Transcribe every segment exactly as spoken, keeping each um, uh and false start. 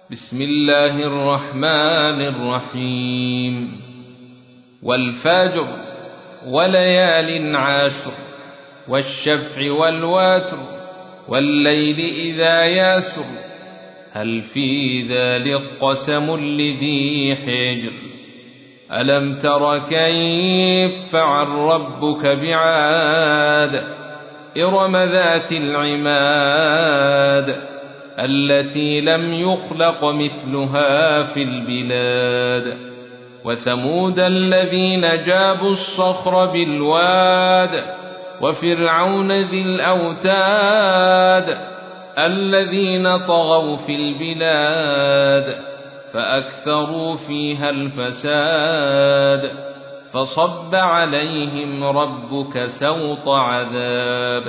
بسم الله الرحمن الرحيم والفجر وليال عشر والشفع والوتر والليل إذا يسر هل في ذلك قسم لذي حجر ألم تر كيف فعل ربك بعاد إرم ذات العماد التي لم يخلق مثلها في البلاد وثمود الذين جابوا الصخر بالواد وفرعون ذي الأوتاد الذين طغوا في البلاد فأكثروا فيها الفساد فصب عليهم ربك سوط عذاب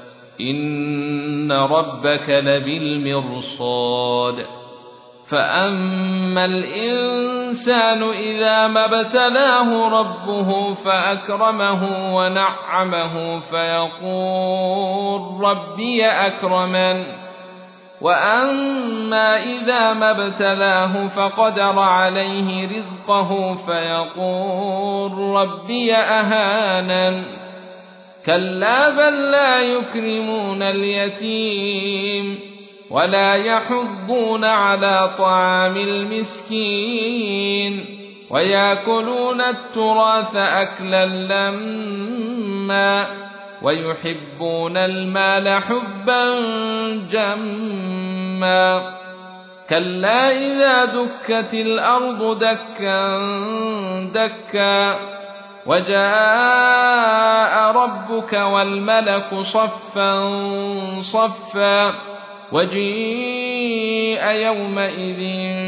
إن ربك لبالمرصاد فأما الإنسان إذا ما ابتلاه ربه فأكرمه ونعمه فيقول ربي أكرمن وأما إذا ما ابتلاه فقدر عليه رزقه فيقول ربي أهانن كلا بل لا يكرمون اليتيم ولا يحضون على طعام المسكين ويأكلون التراث أكلا لما ويحبون المال حبا جما كلا إذا دكت الأرض دكا دكا وجاء ربك والملك صفا صفا وجيء يومئذ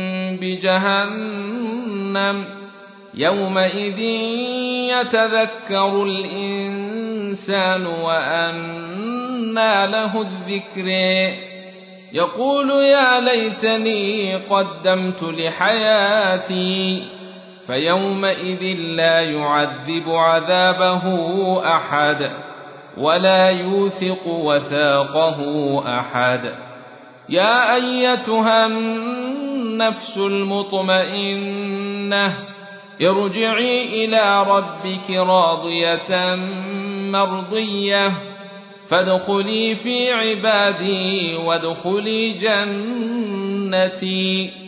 بجهنم يومئذ يتذكر الإنسان وأنى له الذكر يقول يا ليتني قدمت لحياتي فيومئذ لا يعذب عذابه أحد ولا يوثق وثاقه أحد يا أيتها النفس المطمئنة ارجعي إلى ربك راضية مرضية فادخلي في عبادي وادخلي جنتي